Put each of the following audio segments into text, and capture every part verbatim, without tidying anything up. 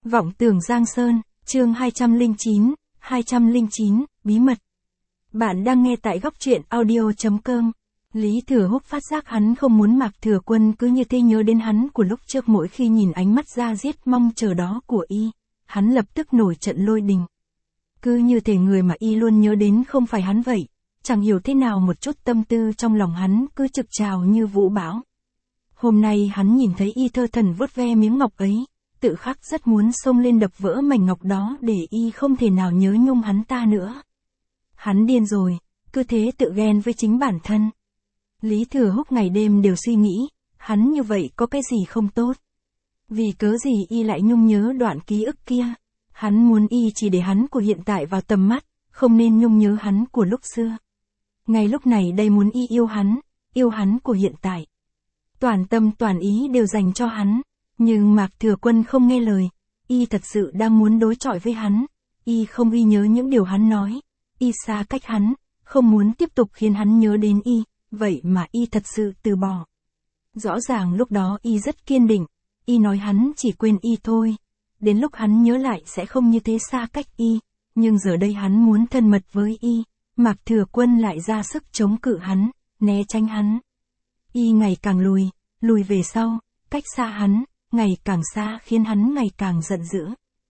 Vọng tưởng Giang Sơn, chương hai trăm lẻ chín, hai trăm lẻ chín, bí mật. Bạn đang nghe tại góc truyện audio.com. Lý Thừa Húc phát giác hắn không muốn Mạc Thừa Quân cứ như thế nhớ đến hắn của lúc trước, mỗi khi nhìn ánh mắt ra giết mong chờ đó của y, hắn lập tức nổi trận lôi đình. Cứ như thể người mà y luôn nhớ đến không phải hắn vậy, chẳng hiểu thế nào một chút tâm tư trong lòng hắn cứ trực trào như vũ bão. Hôm nay hắn nhìn thấy y thơ thần vuốt ve miếng ngọc ấy, tự khắc rất muốn xông lên đập vỡ mảnh ngọc đó để y không thể nào nhớ nhung hắn ta nữa. Hắn điên rồi, cứ thế tự ghen với chính bản thân. Lý Thừa Húc ngày đêm đều suy nghĩ, hắn như vậy có cái gì không tốt. Vì cớ gì y lại nhung nhớ đoạn ký ức kia. Hắn muốn y chỉ để hắn của hiện tại vào tầm mắt, không nên nhung nhớ hắn của lúc xưa. Ngay lúc này đây muốn y yêu hắn, yêu hắn của hiện tại. Toàn tâm toàn ý đều dành cho hắn. Nhưng Mạc Thừa Quân không nghe lời, y thật sự đang muốn đối chọi với hắn, y không ghi nhớ những điều hắn nói, y xa cách hắn, không muốn tiếp tục khiến hắn nhớ đến y, vậy mà y thật sự từ bỏ. Rõ ràng lúc đó y rất kiên định, y nói hắn chỉ quên y thôi, đến lúc hắn nhớ lại sẽ không như thế xa cách y, nhưng giờ đây hắn muốn thân mật với y, Mạc Thừa Quân lại ra sức chống cự hắn, né tránh hắn. Y ngày càng lùi, lùi về sau, cách xa hắn. Ngày càng xa khiến hắn ngày càng giận dữ.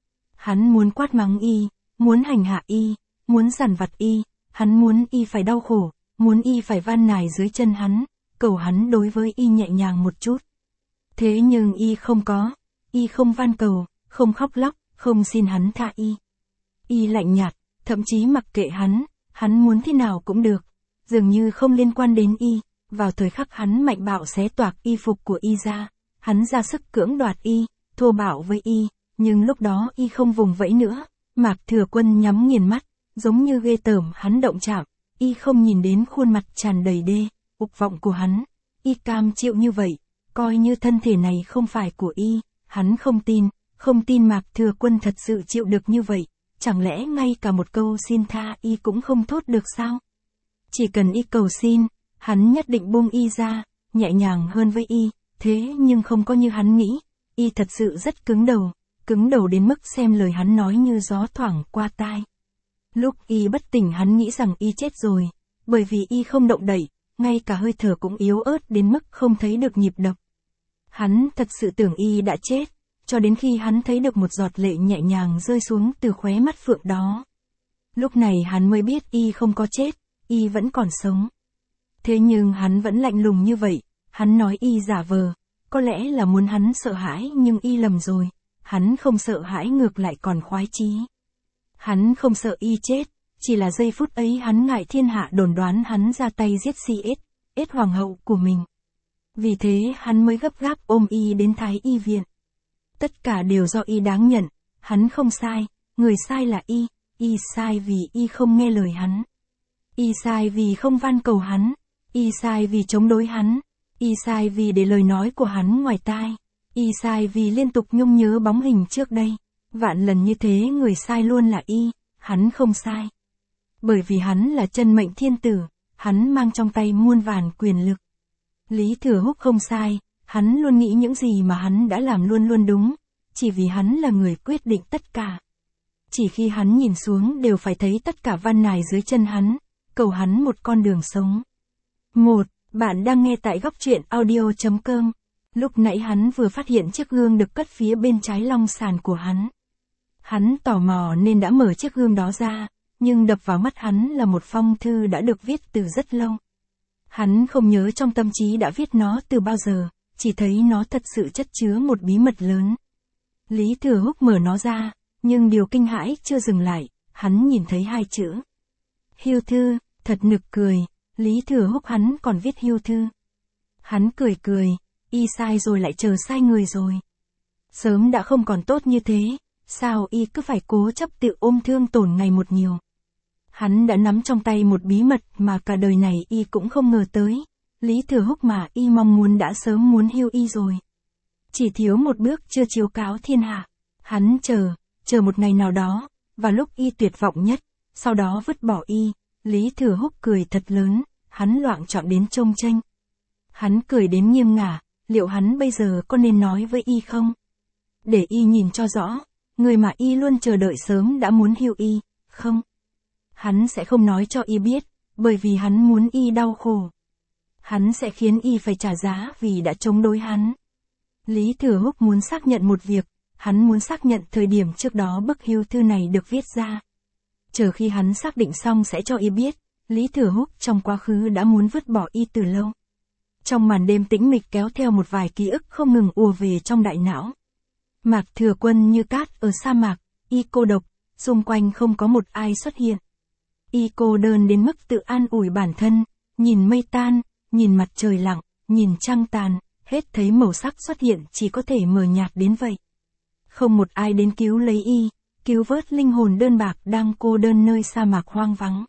Hắn muốn quát mắng y, muốn hành hạ y, muốn dằn vặt y, hắn muốn y phải đau khổ, muốn y phải van nài dưới chân hắn, cầu hắn đối với y nhẹ nhàng một chút. Thế nhưng y không có, y không van cầu, không khóc lóc, không xin hắn tha y. Y lạnh nhạt, thậm chí mặc kệ hắn, hắn muốn thế nào cũng được, dường như không liên quan đến y. Vào thời khắc hắn mạnh bạo xé toạc y phục của y ra. Hắn ra sức cưỡng đoạt y, thô bạo với y, nhưng lúc đó y không vùng vẫy nữa, Mạc Thừa Quân nhắm nghiền mắt, giống như ghê tởm hắn động chạm, y không nhìn đến khuôn mặt tràn đầy đê, ục vọng của hắn, y cam chịu như vậy, coi như thân thể này không phải của y, hắn không tin, không tin Mạc Thừa Quân thật sự chịu được như vậy, chẳng lẽ ngay cả một câu xin tha y cũng không thốt được sao? Chỉ cần y cầu xin, hắn nhất định buông y ra, nhẹ nhàng hơn với y. Thế nhưng không có như hắn nghĩ, y thật sự rất cứng đầu, cứng đầu đến mức xem lời hắn nói như gió thoảng qua tai. Lúc y bất tỉnh hắn nghĩ rằng y chết rồi, bởi vì y không động đậy, ngay cả hơi thở cũng yếu ớt đến mức không thấy được nhịp đập. Hắn thật sự tưởng y đã chết, cho đến khi hắn thấy được một giọt lệ nhẹ nhàng rơi xuống từ khóe mắt phượng đó. Lúc này hắn mới biết y không có chết, y vẫn còn sống. Thế nhưng hắn vẫn lạnh lùng như vậy. Hắn nói y giả vờ, có lẽ là muốn hắn sợ hãi nhưng y lầm rồi, hắn không sợ hãi ngược lại còn khoái chí. Hắn không sợ y chết, chỉ là giây phút ấy hắn ngại thiên hạ đồn đoán hắn ra tay giết Si ết, ết hoàng hậu của mình. Vì thế hắn mới gấp gáp ôm y đến Thái Y viện. Tất cả đều do y đáng nhận, hắn không sai, người sai là y, y sai vì y không nghe lời hắn. Y sai vì không van cầu hắn, y sai vì chống đối hắn. Y sai vì để lời nói của hắn ngoài tai, y sai vì liên tục nhung nhớ bóng hình trước đây, vạn lần như thế người sai luôn là y, hắn không sai. Bởi vì hắn là chân mệnh thiên tử, hắn mang trong tay muôn vàn quyền lực. Lý Thừa Húc không sai, hắn luôn nghĩ những gì mà hắn đã làm luôn luôn đúng, chỉ vì hắn là người quyết định tất cả. Chỉ khi hắn nhìn xuống đều phải thấy tất cả van nài dưới chân hắn, cầu hắn một con đường sống. Một. Bạn đang nghe tại góc truyện audio.com. Lúc nãy hắn vừa phát hiện chiếc gương được cất phía bên trái long sàn của hắn. Hắn tò mò nên đã mở chiếc gương đó ra, nhưng đập vào mắt hắn là một phong thư đã được viết từ rất lâu. Hắn không nhớ trong tâm trí đã viết nó từ bao giờ, chỉ thấy nó thật sự chất chứa một bí mật lớn. Lý Thừa Húc mở nó ra, nhưng điều kinh hãi chưa dừng lại, hắn nhìn thấy hai chữ. Hưu thư, thật nực cười. Lý Thừa Húc hắn còn viết hưu thư. Hắn cười cười, y sai rồi lại chờ sai người rồi. Sớm đã không còn tốt như thế, sao y cứ phải cố chấp tự ôm thương tổn ngày một nhiều. Hắn đã nắm trong tay một bí mật mà cả đời này y cũng không ngờ tới. Lý Thừa Húc mà y mong muốn đã sớm muốn hưu y rồi. Chỉ thiếu một bước chưa chiếu cáo thiên hạ. Hắn chờ, chờ một ngày nào đó, và lúc y tuyệt vọng nhất, sau đó vứt bỏ y. Lý Thừa Húc cười thật lớn, hắn loạng choạng đến trông tranh. Hắn cười đến nghiêng ngả, liệu hắn bây giờ có nên nói với y không? Để y nhìn cho rõ, người mà y luôn chờ đợi sớm đã muốn hưu y, không? Hắn sẽ không nói cho y biết, bởi vì hắn muốn y đau khổ. Hắn sẽ khiến y phải trả giá vì đã chống đối hắn. Lý Thừa Húc muốn xác nhận một việc, hắn muốn xác nhận thời điểm trước đó bức hưu thư này được viết ra. Chờ khi hắn xác định xong sẽ cho y biết, Lý Thừa Húc trong quá khứ đã muốn vứt bỏ y từ lâu. Trong màn đêm tĩnh mịch kéo theo một vài ký ức không ngừng ùa về trong đại não. Mạc Thừa Quân như cát ở sa mạc, y cô độc, xung quanh không có một ai xuất hiện. Y cô đơn đến mức tự an ủi bản thân, nhìn mây tan, nhìn mặt trời lặng, nhìn trăng tàn, hết thấy màu sắc xuất hiện chỉ có thể mờ nhạt đến vậy. Không một ai đến cứu lấy y, cứu vớt linh hồn đơn bạc đang cô đơn nơi sa mạc hoang vắng.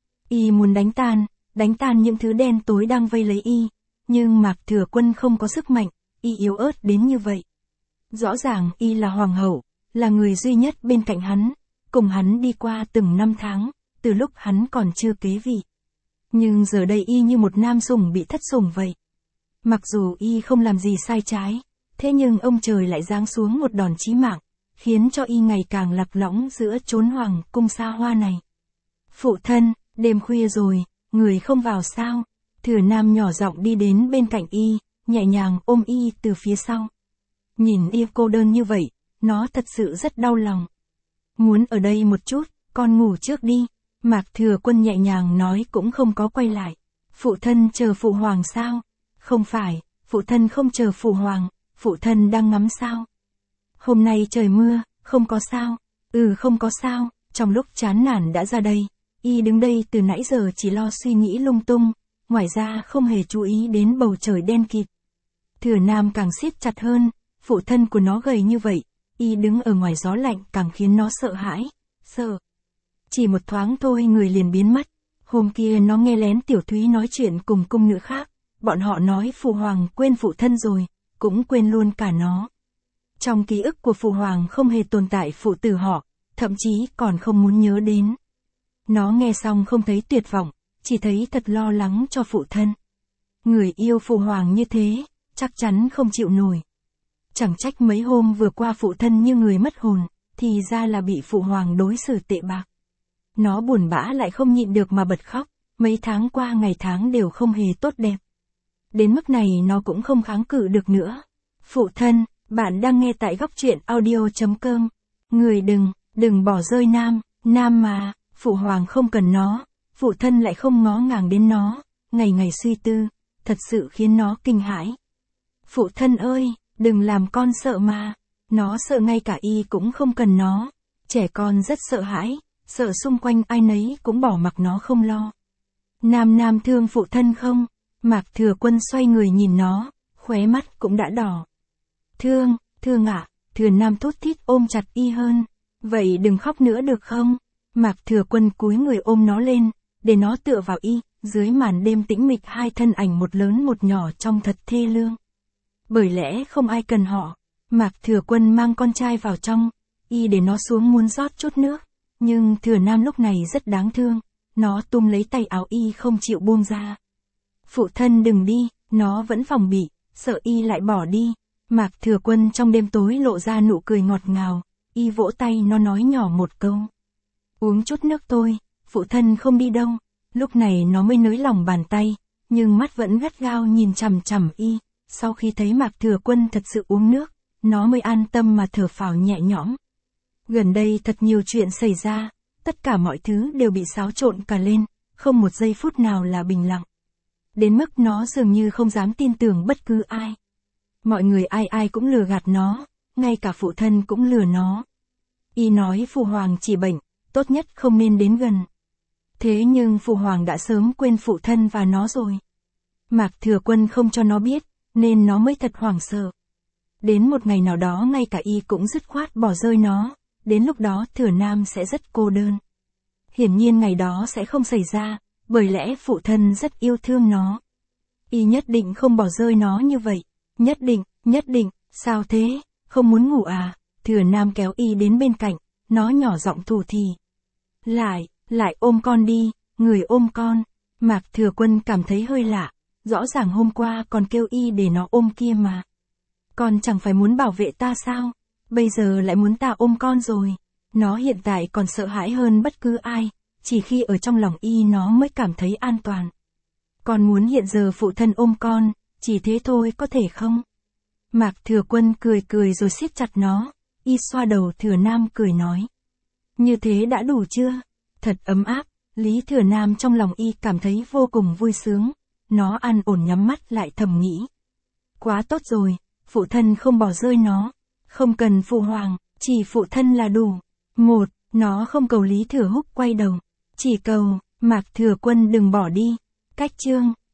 Y muốn đánh tan, đánh tan những thứ đen tối đang vây lấy y, nhưng Mạc Thừa Quân không có sức mạnh, y yếu ớt đến như vậy. Rõ ràng y là hoàng hậu, là người duy nhất bên cạnh hắn, cùng hắn đi qua từng năm tháng, từ lúc hắn còn chưa kế vị. Nhưng giờ đây y như một nam sủng bị thất sủng vậy. Mặc dù y không làm gì sai trái, thế nhưng ông trời lại giáng xuống một đòn chí mạng, khiến cho y ngày càng lạc lõng giữa chốn hoàng cung xa hoa này. Phụ thân, đêm khuya rồi, người không vào sao? Thừa Nam nhỏ giọng đi đến bên cạnh y, nhẹ nhàng ôm y từ phía sau. Nhìn y cô đơn như vậy, nó thật sự rất đau lòng. Muốn ở đây một chút, con ngủ trước đi. Mạc Thừa Quân nhẹ nhàng nói cũng không có quay lại. Phụ thân chờ phụ hoàng sao? Không phải, phụ thân không chờ phụ hoàng, phụ thân đang ngắm sao. Hôm nay trời mưa, không có sao. Ừ không có sao, trong lúc chán nản đã ra đây. Y đứng đây từ nãy giờ chỉ lo suy nghĩ lung tung, ngoài ra không hề chú ý đến bầu trời đen kịt. Thừa Nam càng siết chặt hơn, phụ thân của nó gầy như vậy, y đứng ở ngoài gió lạnh càng khiến nó sợ hãi, sợ. Chỉ một thoáng thôi người liền biến mất. Hôm kia nó nghe lén Tiểu Thúy nói chuyện cùng cung nữ khác, bọn họ nói phụ hoàng quên phụ thân rồi, cũng quên luôn cả nó. Trong ký ức của phụ hoàng không hề tồn tại phụ tử họ, thậm chí còn không muốn nhớ đến. Nó nghe xong không thấy tuyệt vọng, chỉ thấy thật lo lắng cho phụ thân. Người yêu phụ hoàng như thế, chắc chắn không chịu nổi. Chẳng trách mấy hôm vừa qua phụ thân như người mất hồn, thì ra là bị phụ hoàng đối xử tệ bạc. Nó buồn bã lại không nhịn được mà bật khóc, mấy tháng qua ngày tháng đều không hề tốt đẹp. Đến mức này nó cũng không kháng cự được nữa. Phụ thân, bạn đang nghe tại góc truyện audio chấm com. Người đừng, đừng bỏ rơi Nam, Nam mà, phụ hoàng không cần nó, phụ thân lại không ngó ngàng đến nó, ngày ngày suy tư, thật sự khiến nó kinh hãi. Phụ thân ơi, đừng làm con sợ mà, nó sợ ngay cả y cũng không cần nó, trẻ con rất sợ hãi. Sợ xung quanh ai nấy cũng bỏ mặc nó không lo. Nam Nam thương phụ thân không? Mạc Thừa Quân xoay người nhìn nó, khóe mắt cũng đã đỏ. Thương, thương ạ, à, Thừa Nam thút thít ôm chặt y hơn. Vậy đừng khóc nữa được không? Mạc Thừa Quân cúi người ôm nó lên, để nó tựa vào y, dưới màn đêm tĩnh mịch hai thân ảnh một lớn một nhỏ trông thật thê lương. Bởi lẽ không ai cần họ, Mạc Thừa Quân mang con trai vào trong, y để nó xuống muốn rót chút nước. Nhưng Thừa Nam lúc này rất đáng thương, nó túm lấy tay áo y không chịu buông ra. Phụ thân đừng đi, nó vẫn phòng bị, sợ y lại bỏ đi. Mạc Thừa Quân trong đêm tối lộ ra nụ cười ngọt ngào, y vỗ tay nó nói nhỏ một câu. Uống chút nước thôi, phụ thân không đi đâu. Lúc này nó mới nới lỏng bàn tay, nhưng mắt vẫn gắt gao nhìn chằm chằm y. Sau khi thấy Mạc Thừa Quân thật sự uống nước, nó mới an tâm mà thở phào nhẹ nhõm. Gần đây thật nhiều chuyện xảy ra, tất cả mọi thứ đều bị xáo trộn cả lên, không một giây phút nào là bình lặng. Đến mức nó dường như không dám tin tưởng bất cứ ai. Mọi người ai ai cũng lừa gạt nó, ngay cả phụ thân cũng lừa nó. Y nói phụ hoàng chỉ bệnh, tốt nhất không nên đến gần. Thế nhưng phụ hoàng đã sớm quên phụ thân và nó rồi. Mạc Thừa Quân không cho nó biết, nên nó mới thật hoảng sợ. Đến một ngày nào đó ngay cả y cũng dứt khoát bỏ rơi nó. Đến lúc đó Thừa Nam sẽ rất cô đơn. Hiển nhiên ngày đó sẽ không xảy ra, bởi lẽ phụ thân rất yêu thương nó. Y nhất định không bỏ rơi nó như vậy. Nhất định, nhất định, sao thế, không muốn ngủ à? Thừa Nam kéo y đến bên cạnh, nó nhỏ giọng thủ thỉ. Lại, lại ôm con đi, người ôm con. Mạc Thừa Quân cảm thấy hơi lạ, rõ ràng hôm qua còn kêu y để nó ôm kia mà. Con chẳng phải muốn bảo vệ ta sao? bây giờ lại muốn ta ôm con rồi. Nó hiện tại còn sợ hãi hơn bất cứ ai, chỉ khi ở trong lòng y nó mới cảm thấy an toàn. Con muốn hiện giờ phụ thân ôm con, chỉ thế thôi có thể không? Mạc Thừa Quân cười cười rồi siết chặt nó, y xoa đầu Thừa Nam cười nói. Như thế đã đủ chưa? Thật ấm áp, Lý Thừa Nam trong lòng y cảm thấy vô cùng vui sướng, nó an ổn nhắm mắt lại thầm nghĩ. Quá tốt rồi, phụ thân không bỏ rơi nó, không cần phụ hoàng, chỉ phụ thân là đủ. Một, nó không cầu Lý Thừa Húc quay đầu, chỉ cầu, Mạc Thừa Quân đừng bỏ đi. Cách chương